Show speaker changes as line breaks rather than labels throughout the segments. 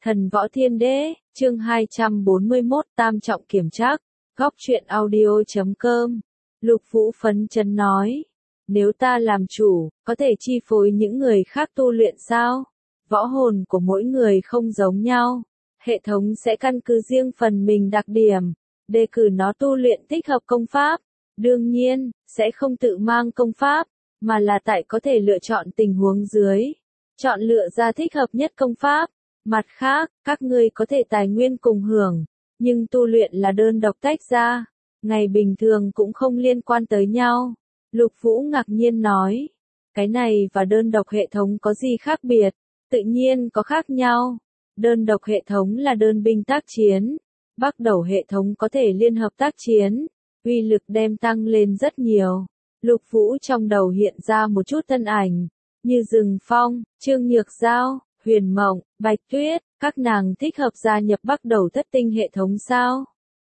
Thần Võ Thiên Đế, chương 241 Tam Trọng Kiểm Trác, Góc Truyện Audio.com. Lục Vũ phấn chấn nói, nếu ta làm chủ, có thể chi phối những người khác tu luyện sao? Võ hồn của mỗi người không giống nhau, hệ thống sẽ căn cứ riêng phần mình đặc điểm, đề cử nó tu luyện thích hợp công pháp. Đương nhiên, sẽ không tự mang công pháp, mà là tại có thể lựa chọn tình huống dưới, chọn lựa ra thích hợp nhất công pháp. Mặt khác, các ngươi có thể tài nguyên cùng hưởng, nhưng tu luyện là đơn độc tách ra, ngày bình thường cũng không liên quan tới nhau. Lục Vũ ngạc nhiên nói, cái này và đơn độc hệ thống có gì khác biệt? Tự nhiên có khác nhau. Đơn độc hệ thống là đơn binh tác chiến, bắt đầu hệ thống có thể liên hợp tác chiến, uy lực đem tăng lên rất nhiều. Lục Vũ trong đầu hiện ra một chút thân ảnh, như Rừng Phong, Trương Nhược Giao, Huyền Mộng, Bạch Tuyết, các nàng thích hợp gia nhập bắt đầu thất tinh hệ thống sao?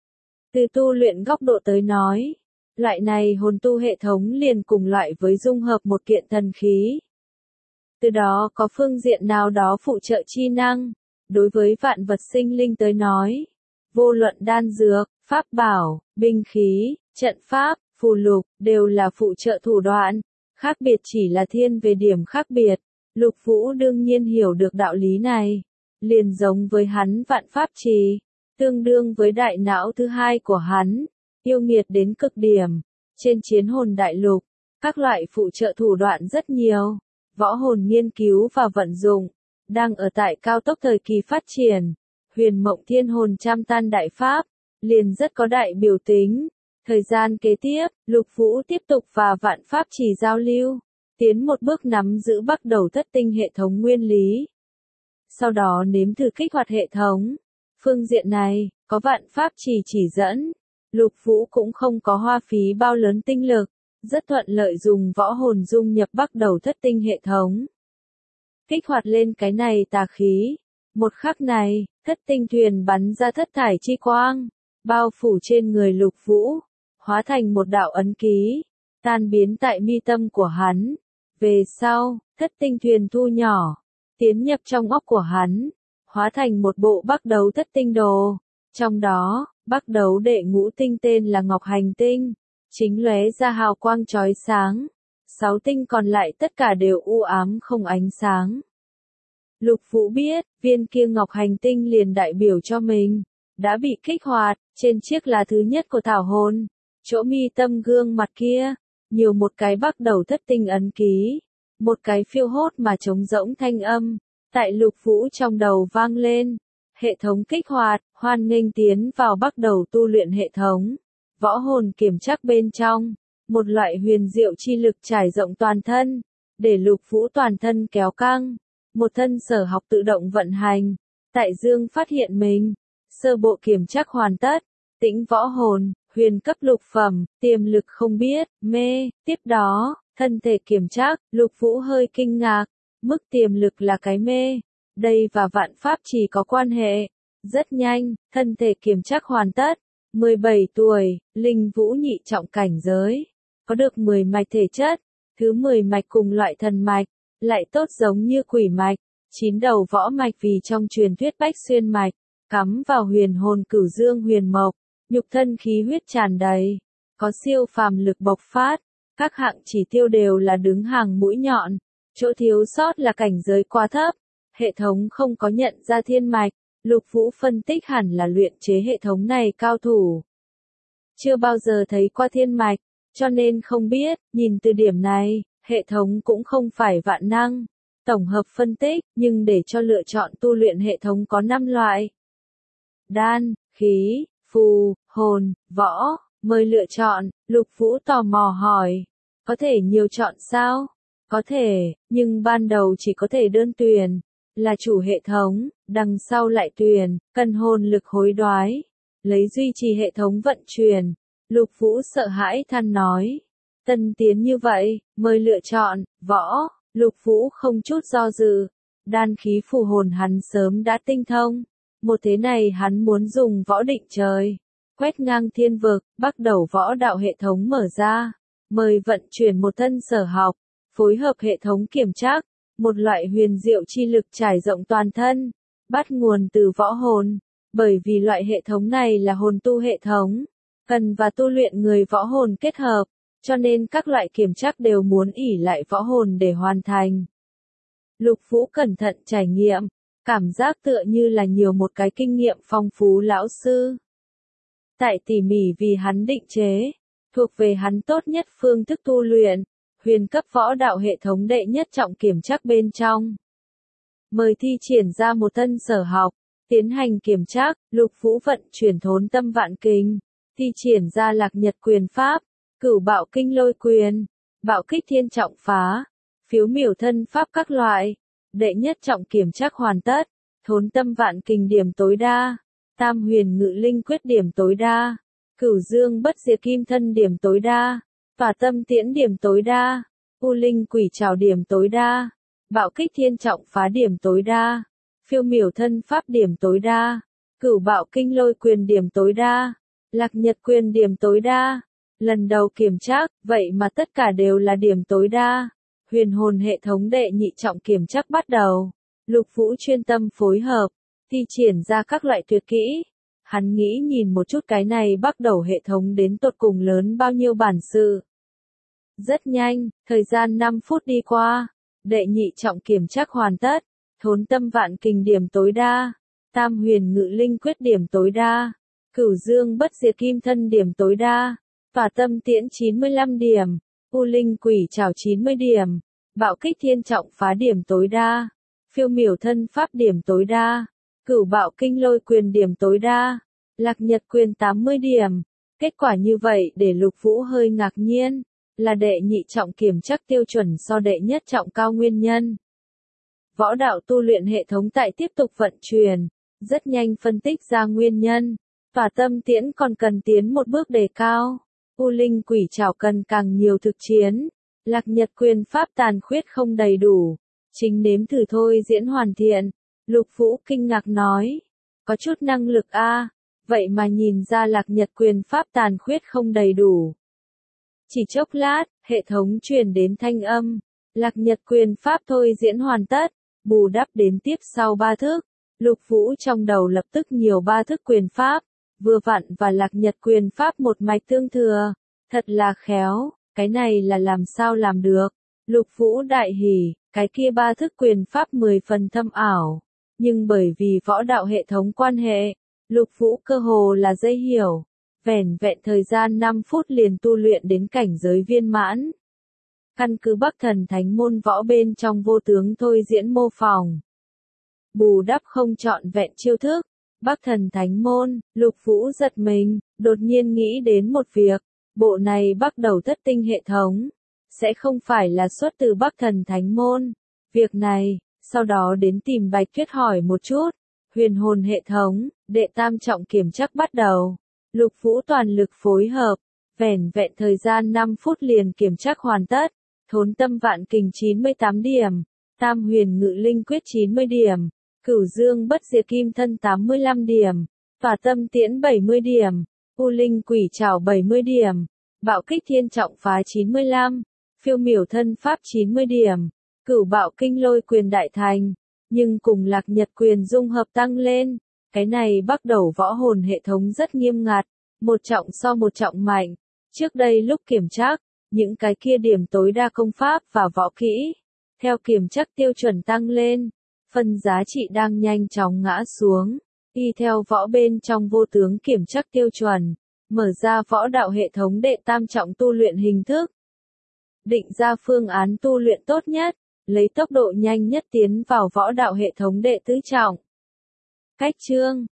Từ tu luyện góc độ tới nói, loại này hồn tu hệ thống liền cùng loại với dung hợp một kiện thần khí. Từ đó có phương diện nào đó phụ trợ chi năng, đối với vạn vật sinh linh tới nói, vô luận đan dược, pháp bảo, binh khí, trận pháp, phù lục, đều là phụ trợ thủ đoạn, khác biệt chỉ là thiên về điểm khác biệt. Lục Vũ đương nhiên hiểu được đạo lý này, liền giống với hắn vạn pháp trì, tương đương với đại não thứ hai của hắn, yêu nghiệt đến cực điểm. Trên chiến hồn đại lục, các loại phụ trợ thủ đoạn rất nhiều, võ hồn nghiên cứu và vận dụng, đang ở tại cao tốc thời kỳ phát triển. Huyền Mộng Thiên Hồn Trăm Tan Đại Pháp, liền rất có đại biểu tính. Thời gian kế tiếp, Lục Vũ tiếp tục và vạn pháp trì giao lưu, tiến một bước nắm giữ bắt đầu thất tinh hệ thống nguyên lý. Sau đó nếm thử kích hoạt hệ thống. Phương diện này, có vạn pháp chỉ dẫn, Lục Vũ cũng không có hoa phí bao lớn tinh lực, rất thuận lợi dùng võ hồn dung nhập bắt đầu thất tinh hệ thống. Kích hoạt lên cái này tà khí. Một khắc này, thất tinh thuyền bắn ra thất thải chi quang, bao phủ trên người Lục Vũ, hóa thành một đạo ấn ký, tan biến tại mi tâm của hắn. Về sau, thất tinh thuyền thu nhỏ, tiến nhập trong óc của hắn, hóa thành một bộ bắt đầu thất tinh đồ. Trong đó, bắt đầu đệ ngũ tinh tên là Ngọc Hành Tinh, chính lóe ra hào quang chói sáng. 6 tinh còn lại tất cả đều u ám không ánh sáng. Lục Vũ biết, viên kia Ngọc Hành Tinh liền đại biểu cho mình, đã bị kích hoạt. Trên chiếc lá thứ nhất của thảo hồn, chỗ mi tâm gương mặt kia, nhiều một cái bắt đầu thất tinh ấn ký, một cái phiêu hốt mà trống rỗng thanh âm, tại Lục Vũ trong đầu vang lên. Hệ thống kích hoạt, hoan nghênh tiến vào bắt đầu tu luyện hệ thống. Võ hồn kiểm trác bên trong, một loại huyền diệu chi lực trải rộng toàn thân, để Lục Vũ toàn thân kéo căng, một thân sở học tự động vận hành. Tại Dương phát hiện mình, sơ bộ kiểm trác hoàn tất, tĩnh võ hồn, huyền cấp lục phẩm, tiềm lực không biết, mê. Tiếp đó, thân thể kiểm trác, Lục Vũ hơi kinh ngạc, mức tiềm lực là cái mê. Đây và vạn pháp chỉ có quan hệ. Rất nhanh, thân thể kiểm trác hoàn tất. 17 tuổi, linh vũ nhị trọng cảnh giới, có được 10 mạch thể chất, thứ 10 mạch cùng loại thần mạch, lại tốt giống như quỷ mạch, 9 đầu võ mạch vì trong truyền thuyết bách xuyên mạch, cắm vào huyền hồn cửu dương huyền mộc, nhục thân khí huyết tràn đầy, có siêu phàm lực bộc phát, các hạng chỉ tiêu đều là đứng hàng mũi nhọn, chỗ thiếu sót là cảnh giới quá thấp, hệ thống không có nhận ra thiên mạch. Lục Vũ phân tích hẳn là luyện chế hệ thống này cao thủ, chưa bao giờ thấy qua thiên mạch, cho nên không biết. Nhìn từ điểm này, hệ thống cũng không phải vạn năng. Tổng hợp phân tích, nhưng để cho lựa chọn tu luyện hệ thống có 5 loại: đan, khí, phù, hồn, võ. Mời lựa chọn. Lục Vũ tò mò hỏi, có thể nhiều chọn sao? Có thể, nhưng ban đầu chỉ có thể đơn tuyển, là chủ hệ thống, đằng sau lại tuyển, cần hồn lực hối đoái, lấy duy trì hệ thống vận chuyển. Lục Vũ sợ hãi than nói, tân tiến như vậy, mời lựa chọn, võ. Lục Vũ không chút do dự, đan khí phù hồn hắn sớm đã tinh thông, một thế này hắn muốn dùng võ định trời, quét ngang thiên vực. Bắt đầu võ đạo hệ thống mở ra, mời vận chuyển một thân sở học, phối hợp hệ thống kiểm trác, một loại huyền diệu chi lực trải rộng toàn thân, bắt nguồn từ võ hồn, bởi vì loại hệ thống này là hồn tu hệ thống, cần và tu luyện người võ hồn kết hợp, cho nên các loại kiểm trắc đều muốn ỷ lại võ hồn để hoàn thành. Lục Vũ cẩn thận trải nghiệm, cảm giác tựa như là nhiều một cái kinh nghiệm phong phú lão sư. Tại tỉ mỉ vì hắn định chế, thuộc về hắn tốt nhất phương thức tu luyện, huyền cấp võ đạo hệ thống đệ nhất trọng kiểm trắc bên trong. Mời thi triển ra một tân sở học, tiến hành kiểm trắc, Lục Vũ vận chuyển thốn tâm vạn kinh, thi triển ra lạc nhật quyền pháp, cửu bạo kinh lôi quyền, bạo kích thiên trọng phá, phiếu miểu thân pháp các loại, đệ nhất trọng kiểm trắc hoàn tất, thốn tâm vạn kinh điểm tối đa, tam huyền ngự linh quyết điểm tối đa, cửu dương bất diệt kim thân điểm tối đa, tỏa tâm tiễn điểm tối đa, u linh quỷ trảo điểm tối đa, bạo kích thiên trọng phá điểm tối đa, phiêu miểu thân pháp điểm tối đa, cửu bạo kinh lôi quyền điểm tối đa, lạc nhật quyền điểm tối đa. Lần đầu kiểm trắc, vậy mà tất cả đều là điểm tối đa. Huyền hồn hệ thống đệ nhị trọng kiểm trắc bắt đầu. Lục Vũ chuyên tâm phối hợp, thi triển ra các loại tuyệt kỹ. Hắn nghĩ nhìn một chút cái này bắt đầu hệ thống đến tột cùng lớn bao nhiêu bản sự. Rất nhanh, thời gian 5 phút đi qua, đệ nhị trọng kiểm trắc hoàn tất, thốn tâm vạn kinh điểm tối đa, tam huyền ngự linh quyết điểm tối đa, cửu dương bất diệt kim thân điểm tối đa, tỏa tâm tiễn 95 điểm, u linh quỷ trảo 90 điểm, bạo kích thiên trọng phá điểm tối đa, phiêu miểu thân pháp điểm tối đa, cửu bạo kinh lôi quyền điểm tối đa, lạc nhật quyền 80 điểm. Kết quả như vậy để Lục Vũ hơi ngạc nhiên, là đệ nhị trọng kiểm trắc tiêu chuẩn so đệ nhất trọng cao nguyên nhân. Võ đạo tu luyện hệ thống tại tiếp tục vận chuyển, rất nhanh phân tích ra nguyên nhân, tỏa tâm tiễn còn cần tiến một bước đề cao, u linh quỷ trảo cần càng nhiều thực chiến, lạc nhật quyền pháp tàn khuyết không đầy đủ, chính nếm thử thôi diễn hoàn thiện. Lục Vũ kinh ngạc nói, có chút năng lực a, vậy mà nhìn ra lạc nhật quyền pháp tàn khuyết không đầy đủ. Chỉ chốc lát, hệ thống truyền đến thanh âm, lạc nhật quyền pháp thôi diễn hoàn tất, bù đắp đến tiếp sau 3 thức. Lục Vũ trong đầu lập tức nhiều 3 thức quyền pháp, vừa vặn và lạc nhật quyền pháp một mạch tương thừa, thật là khéo, cái này là làm sao làm được. Lục Vũ đại hỉ, cái kia 3 thức quyền pháp 10 phần thâm ảo, nhưng bởi vì võ đạo hệ thống quan hệ, Lục Vũ cơ hồ là dễ hiểu, vẻn vẹn thời gian 5 phút liền tu luyện đến cảnh giới viên mãn. Căn cứ Bắc Thần Thánh môn võ bên trong vô tướng thôi diễn mô phỏng, bù đắp không trọn vẹn chiêu thức. Bắc Thần Thánh môn, Lục Vũ giật mình, đột nhiên nghĩ đến một việc, bộ này bắt đầu thất tinh hệ thống, sẽ không phải là xuất từ Bắc Thần Thánh môn. Việc này, sau đó đến tìm Bạch Tuyết hỏi một chút. Huyền hồn hệ thống, đệ tam trọng kiểm trắc bắt đầu. Lục Vũ toàn lực phối hợp, vẻn vẹn thời gian 5 phút liền kiểm trắc hoàn tất. Thốn tâm vạn kình 98 điểm, tam huyền ngự linh quyết 90 điểm, cửu dương bất diệt kim thân 85 điểm, tỏa tâm tiễn 70 điểm, u linh quỷ trảo 70 điểm, bạo kích thiên trọng phá 95, phiêu miểu thân pháp 90 điểm, cửu bạo kinh lôi quyền đại thành, nhưng cùng lạc nhật quyền dung hợp tăng lên. Cái này bắt đầu võ hồn hệ thống rất nghiêm ngặt, một trọng so một trọng mạnh. Trước đây lúc kiểm trắc, những cái kia điểm tối đa công pháp và võ kỹ, theo kiểm trắc tiêu chuẩn tăng lên, phân giá trị đang nhanh chóng ngã xuống. Y theo võ bên trong vô tướng kiểm trắc tiêu chuẩn, mở ra võ đạo hệ thống đệ tam trọng tu luyện hình thức. Định ra phương án tu luyện tốt nhất, lấy tốc độ nhanh nhất tiến vào võ đạo hệ thống đệ tứ trọng. Cách chương